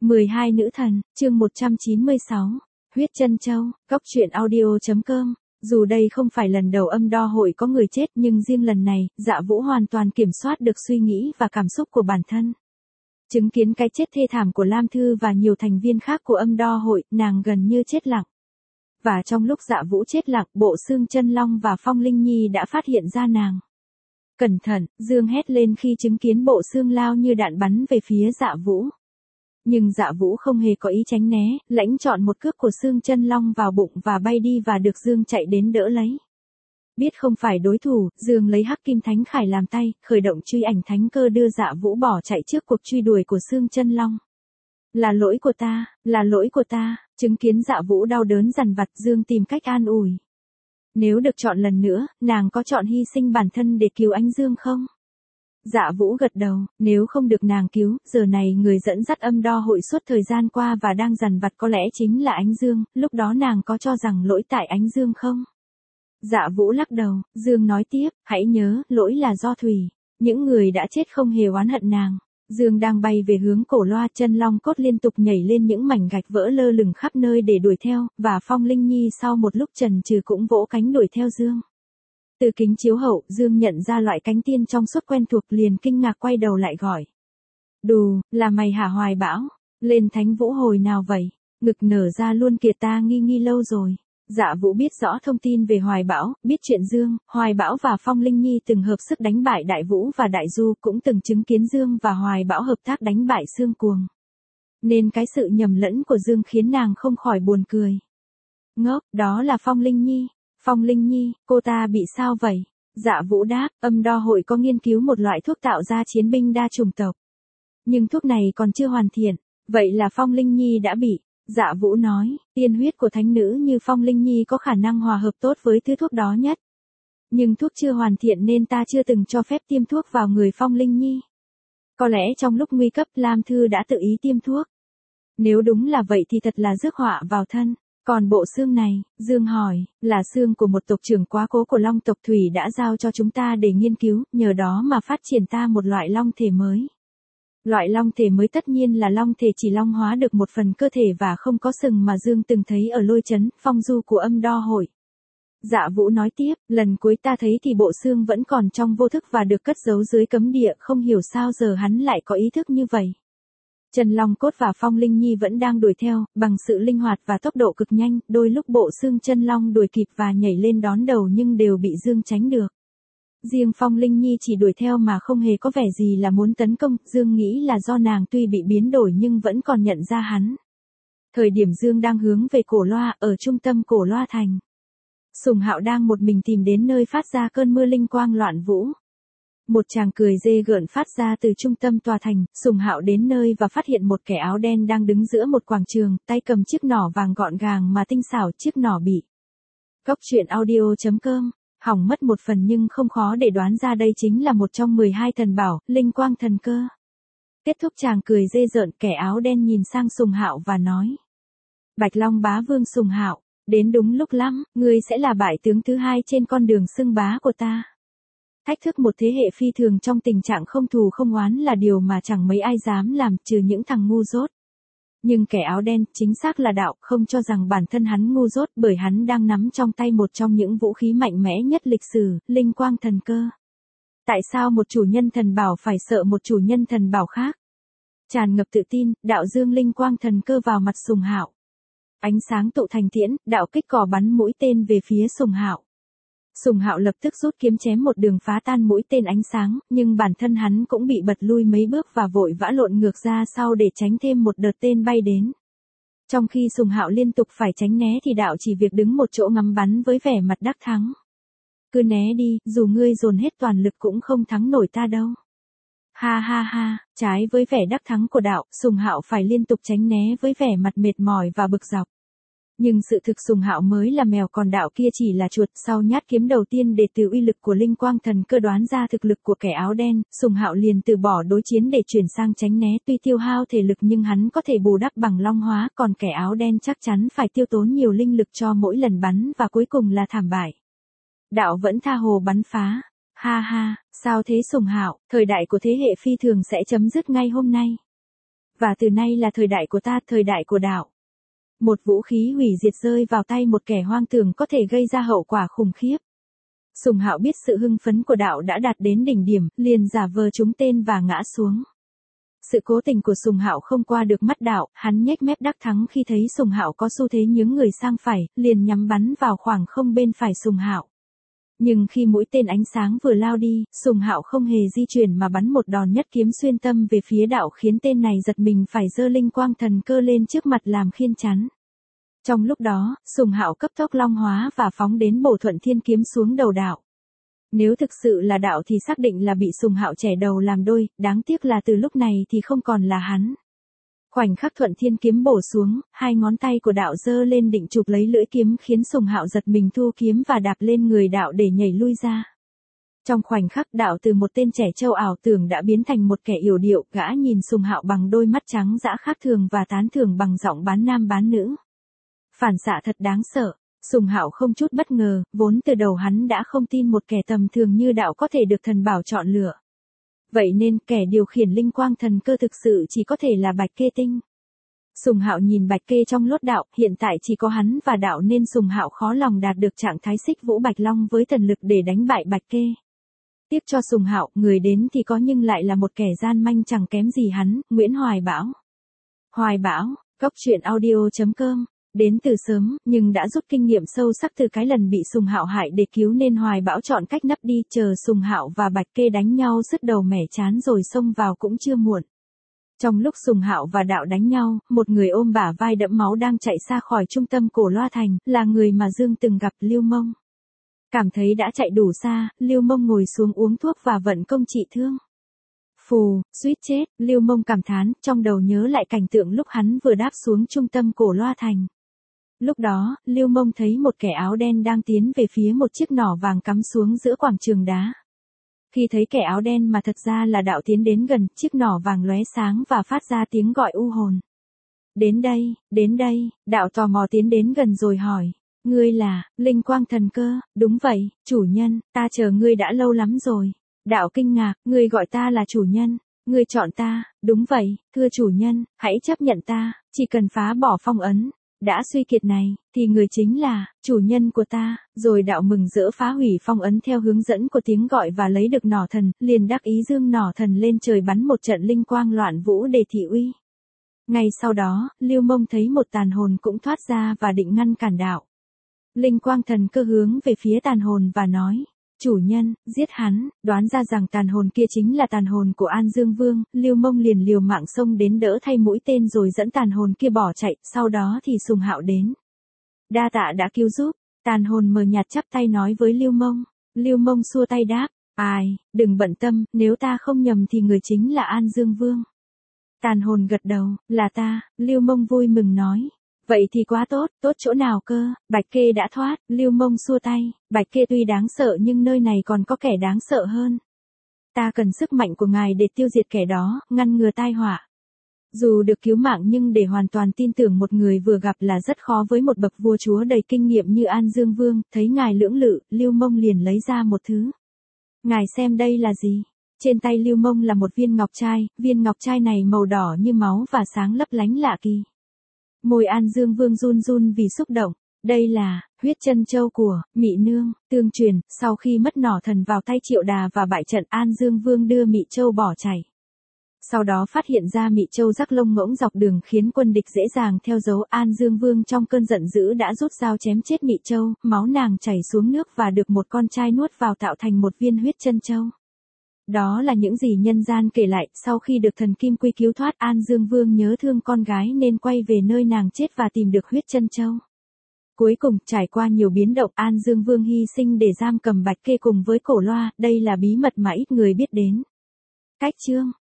12 nữ thần, chương 196. Huyết Chân Châu, Góc Truyện Audio.com. Dù đây không phải lần đầu âm đo hội có người chết nhưng riêng lần này, Dạ Vũ hoàn toàn kiểm soát được suy nghĩ và cảm xúc của bản thân. Chứng kiến cái chết thê thảm của Lam Thư và nhiều thành viên khác của âm đo hội, nàng gần như chết lặng. Và trong lúc Dạ Vũ chết lặng, Bộ Xương Chân Long và Phong Linh Nhi đã phát hiện ra nàng. Cẩn thận, Dương hét lên khi chứng kiến Bộ Xương lao như đạn bắn về phía Dạ Vũ. Nhưng Dạ Vũ không hề có ý tránh né, lãnh chọn một cước của Xương Chân Long vào bụng và bay đi và được Dương chạy đến đỡ lấy. Biết không phải đối thủ, Dương lấy Hắc Kim Thánh Khải làm tay, khởi động truy ảnh thánh cơ đưa Dạ Vũ bỏ chạy trước cuộc truy đuổi của Xương Chân Long. Là lỗi của ta, chứng kiến Dạ Vũ đau đớn dằn vặt, Dương tìm cách an ủi. Nếu được chọn lần nữa, nàng có chọn hy sinh bản thân để cứu anh Dương không? Dạ Vũ gật đầu, nếu không được nàng cứu, giờ này người dẫn dắt âm đo hội suốt thời gian qua và đang dằn vặt có lẽ chính là Ánh Dương, lúc đó nàng có cho rằng lỗi tại Ánh Dương không? Dạ Vũ lắc đầu, Dương nói tiếp, hãy nhớ, lỗi là do Thủy, những người đã chết không hề oán hận nàng. Dương đang bay về hướng cổ loa, chân long cốt liên tục nhảy lên những mảnh gạch vỡ lơ lửng khắp nơi để đuổi theo, và Phong Linh Nhi sau một lúc chần chừ cũng vỗ cánh đuổi theo Dương. Từ kính chiếu hậu, Dương nhận ra loại cánh tiên trong suốt quen thuộc liền kinh ngạc quay đầu lại gọi. Đù, là mày hả Hoài Bão? Lên Thánh Vũ hồi nào vậy? Ngực nở ra luôn kìa, ta nghi lâu rồi. Dạ Vũ biết rõ thông tin về Hoài Bão, biết chuyện Dương, Hoài Bão và Phong Linh Nhi từng hợp sức đánh bại Đại Vũ và Đại Du, cũng từng chứng kiến Dương và Hoài Bão hợp tác đánh bại Xương Cuồng. Nên cái sự nhầm lẫn của Dương khiến nàng không khỏi buồn cười. Ngốc, đó là Phong Linh Nhi. Phong Linh Nhi, cô ta bị sao vậy? Dạ Vũ đáp, âm đo hội có nghiên cứu một loại thuốc tạo ra chiến binh đa chủng tộc. Nhưng thuốc này còn chưa hoàn thiện, vậy là Phong Linh Nhi đã bị. Dạ Vũ nói, tiên huyết của thánh nữ như Phong Linh Nhi có khả năng hòa hợp tốt với thứ thuốc đó nhất. Nhưng thuốc chưa hoàn thiện nên ta chưa từng cho phép tiêm thuốc vào người Phong Linh Nhi. Có lẽ trong lúc nguy cấp Lam Thư đã tự ý tiêm thuốc. Nếu đúng là vậy thì thật là rước họa vào thân. Còn bộ xương này, Dương hỏi, là xương của một tộc trưởng quá cố của Long tộc Thủy đã giao cho chúng ta để nghiên cứu, nhờ đó mà phát triển ta một loại long thể mới. Loại long thể mới tất nhiên là long thể chỉ long hóa được một phần cơ thể và không có sừng mà Dương từng thấy ở lôi trấn, phong du của âm đo hội. Dạ Vũ nói tiếp, lần cuối ta thấy thì bộ xương vẫn còn trong vô thức và được cất giấu dưới cấm địa, không hiểu sao giờ hắn lại có ý thức như vậy. Trần Long Cốt và Phong Linh Nhi vẫn đang đuổi theo, bằng sự linh hoạt và tốc độ cực nhanh, đôi lúc bộ xương Chân Long đuổi kịp và nhảy lên đón đầu nhưng đều bị Dương tránh được. Riêng Phong Linh Nhi chỉ đuổi theo mà không hề có vẻ gì là muốn tấn công, Dương nghĩ là do nàng tuy bị biến đổi nhưng vẫn còn nhận ra hắn. Thời điểm Dương đang hướng về cổ loa, ở trung tâm cổ loa thành. Sùng Hạo đang một mình tìm đến nơi phát ra cơn mưa linh quang loạn vũ. Một chàng cười dê gợn phát ra từ trung tâm tòa thành, Sùng Hạo đến nơi và phát hiện một kẻ áo đen đang đứng giữa một quảng trường, tay cầm chiếc nỏ vàng gọn gàng mà tinh xảo, chiếc nỏ bị. Góc Truyện Audio.com, hỏng mất một phần nhưng không khó để đoán ra đây chính là một trong 12 thần bảo, linh quang thần cơ. Kết thúc chàng cười dê rợn, kẻ áo đen nhìn sang Sùng Hạo và nói. Bạch Long bá vương Sùng Hạo, đến đúng lúc lắm, ngươi sẽ là bại tướng thứ hai trên con đường xưng bá của ta. Thách thức một thế hệ phi thường trong tình trạng không thù không oán là điều mà chẳng mấy ai dám làm trừ những thằng ngu dốt. Nhưng kẻ áo đen, chính xác là Đạo, không cho rằng bản thân hắn ngu dốt bởi hắn đang nắm trong tay một trong những vũ khí mạnh mẽ nhất lịch sử, linh quang thần cơ. Tại sao một chủ nhân thần bảo phải sợ một chủ nhân thần bảo khác? Tràn ngập tự tin, Đạo dương linh quang thần cơ vào mặt Sùng Hạo. Ánh sáng tụ thành tiễn, Đạo kích cò bắn mũi tên về phía Sùng Hạo. Sùng Hạo lập tức rút kiếm chém một đường phá tan mũi tên ánh sáng, nhưng bản thân hắn cũng bị bật lui mấy bước và vội vã lộn ngược ra sau để tránh thêm một đợt tên bay đến. Trong khi Sùng Hạo liên tục phải tránh né thì Đạo chỉ việc đứng một chỗ ngắm bắn với vẻ mặt đắc thắng. Cứ né đi, dù ngươi dồn hết toàn lực cũng không thắng nổi ta đâu. Ha ha ha, trái với vẻ đắc thắng của Đạo, Sùng Hạo phải liên tục tránh né với vẻ mặt mệt mỏi và bực dọc. Nhưng sự thực Sùng Hạo mới là mèo còn Đạo kia chỉ là chuột. Sau nhát kiếm đầu tiên để từ uy lực của linh quang thần cơ đoán ra thực lực của kẻ áo đen, Sùng Hạo liền từ bỏ đối chiến để chuyển sang tránh né. Tuy tiêu hao thể lực nhưng hắn có thể bù đắp bằng long hóa, còn kẻ áo đen chắc chắn phải tiêu tốn nhiều linh lực cho mỗi lần bắn và cuối cùng là thảm bại. Đạo vẫn tha hồ bắn phá. Ha ha, sao thế Sùng Hạo, thời đại của thế hệ phi thường sẽ chấm dứt ngay hôm nay. Và từ nay là thời đại của ta, thời đại của đạo. Một vũ khí hủy diệt rơi vào tay một kẻ hoang tưởng có thể gây ra hậu quả khủng khiếp. Sùng Hạo biết sự hưng phấn của đạo đã đạt đến đỉnh điểm, liền giả vờ trúng tên và ngã xuống. Sự cố tình của Sùng Hạo không qua được mắt đạo, hắn nhếch mép đắc thắng khi thấy Sùng Hạo có xu thế nhướng người sang phải, liền nhắm bắn vào khoảng không bên phải Sùng Hạo. Nhưng khi mũi tên ánh sáng vừa lao đi, Sùng Hạo không hề di chuyển mà bắn một đòn nhất kiếm xuyên tâm về phía đạo, khiến tên này giật mình phải giơ linh quang thần cơ lên trước mặt làm khiên chắn. Trong lúc đó, Sùng Hạo cấp tốc long hóa và phóng đến bổ thuận thiên kiếm xuống đầu đạo. Nếu thực sự là đạo thì xác định là bị Sùng Hạo chẻ đầu làm đôi, đáng tiếc là từ lúc này thì không còn là hắn. Khoảnh khắc thuận thiên kiếm bổ xuống, hai ngón tay của đạo giơ lên định chụp lấy lưỡi kiếm, khiến Sùng Hạo giật mình thu kiếm và đạp lên người đạo để nhảy lui ra. Trong khoảnh khắc, đạo từ một tên trẻ trâu ảo tưởng đã biến thành một kẻ yểu điệu, gã nhìn Sùng Hạo bằng đôi mắt trắng dã khác thường và tán thưởng bằng giọng bán nam bán nữ. Phản xạ thật đáng sợ. Sùng Hạo không chút bất ngờ, vốn từ đầu hắn đã không tin một kẻ tầm thường như đạo có thể được thần bảo chọn lựa. Vậy nên kẻ điều khiển linh quang thần cơ thực sự chỉ có thể là Bạch Kê Tinh. Sùng Hạo nhìn Bạch Kê trong lốt đạo, hiện tại chỉ có hắn và đạo nên Sùng Hạo khó lòng đạt được trạng thái xích vũ bạch long với thần lực để đánh bại Bạch Kê. Tiếc cho Sùng Hạo, người đến thì có nhưng lại là một kẻ gian manh chẳng kém gì hắn, Nguyễn Hoài Bão. Hoài Bão, coctruyện.audio.com. Đến từ sớm, nhưng đã rút kinh nghiệm sâu sắc từ cái lần bị Sùng Hạo hại để cứu nên Hoài Bão chọn cách nấp đi, chờ Sùng Hạo và Bạch Kê đánh nhau sứt đầu mẻ chán rồi xông vào cũng chưa muộn. Trong lúc Sùng Hạo và đạo đánh nhau, một người ôm bả vai đẫm máu đang chạy xa khỏi trung tâm Cổ Loa Thành, là người mà Dương từng gặp, Lưu Mông. Cảm thấy đã chạy đủ xa, Lưu Mông ngồi xuống uống thuốc và vận công trị thương. Phù, suýt chết, Lưu Mông cảm thán, trong đầu nhớ lại cảnh tượng lúc hắn vừa đáp xuống trung tâm Cổ Loa Thành. Lúc đó, Lưu Mông thấy một kẻ áo đen đang tiến về phía một chiếc nỏ vàng cắm xuống giữa quảng trường đá. Khi thấy kẻ áo đen mà thật ra là đạo tiến đến gần, chiếc nỏ vàng lóe sáng và phát ra tiếng gọi u hồn. Đến đây, đạo tò mò tiến đến gần rồi hỏi. Ngươi là, linh quang thần cơ, đúng vậy, chủ nhân, ta chờ ngươi đã lâu lắm rồi. Đạo kinh ngạc, ngươi gọi ta là chủ nhân. Ngươi chọn ta, đúng vậy, thưa chủ nhân, hãy chấp nhận ta, chỉ cần phá bỏ phong ấn. Đã suy kiệt này, thì người chính là, chủ nhân của ta, rồi đạo mừng rỡ phá hủy phong ấn theo hướng dẫn của tiếng gọi và lấy được nỏ thần, liền đắc ý dương nỏ thần lên trời bắn một trận linh quang loạn vũ để thị uy. Ngay sau đó, Lưu Mông thấy một tàn hồn cũng thoát ra và định ngăn cản đạo. Linh quang thần cơ hướng về phía tàn hồn và nói, chủ nhân, giết hắn, đoán ra rằng tàn hồn kia chính là tàn hồn của An Dương Vương, Lưu Mông liền liều mạng xông đến đỡ thay mũi tên rồi dẫn tàn hồn kia bỏ chạy, sau đó thì Sùng Hạo đến. Đa tạ đã cứu giúp, tàn hồn mờ nhạt chắp tay nói với Lưu Mông xua tay đáp, ai, đừng bận tâm, nếu ta không nhầm thì người chính là An Dương Vương. Tàn hồn gật đầu, là ta, Lưu Mông vui mừng nói. Vậy thì quá tốt, tốt chỗ nào cơ, Bạch Kê đã thoát, Lưu Mông xua tay, Bạch Kê tuy đáng sợ nhưng nơi này còn có kẻ đáng sợ hơn. Ta cần sức mạnh của ngài để tiêu diệt kẻ đó, ngăn ngừa tai họa. Dù được cứu mạng nhưng để hoàn toàn tin tưởng một người vừa gặp là rất khó với một bậc vua chúa đầy kinh nghiệm như An Dương Vương, thấy ngài lưỡng lự, Lưu Mông liền lấy ra một thứ. Ngài xem đây là gì? Trên tay Lưu Mông là một viên ngọc trai này màu đỏ như máu và sáng lấp lánh lạ kỳ. Môi An Dương Vương run run vì xúc động. Đây là huyết chân châu của Mị Nương, tương truyền, sau khi mất nỏ thần vào tay Triệu Đà và bại trận, An Dương Vương đưa Mị Châu bỏ chạy. Sau đó phát hiện ra Mị Châu rắc lông ngỗng dọc đường khiến quân địch dễ dàng theo dấu. An Dương Vương trong cơn giận dữ đã rút dao chém chết Mị Châu, máu nàng chảy xuống nước và được một con trai nuốt vào tạo thành một viên huyết chân châu. Đó là những gì nhân gian kể lại, sau khi được thần Kim Quy cứu thoát, An Dương Vương nhớ thương con gái nên quay về nơi nàng chết và tìm được huyết chân châu. Cuối cùng, trải qua nhiều biến động, An Dương Vương hy sinh để giam cầm Bạch Kê cùng với Cổ Loa, đây là bí mật mà ít người biết đến. Cách chương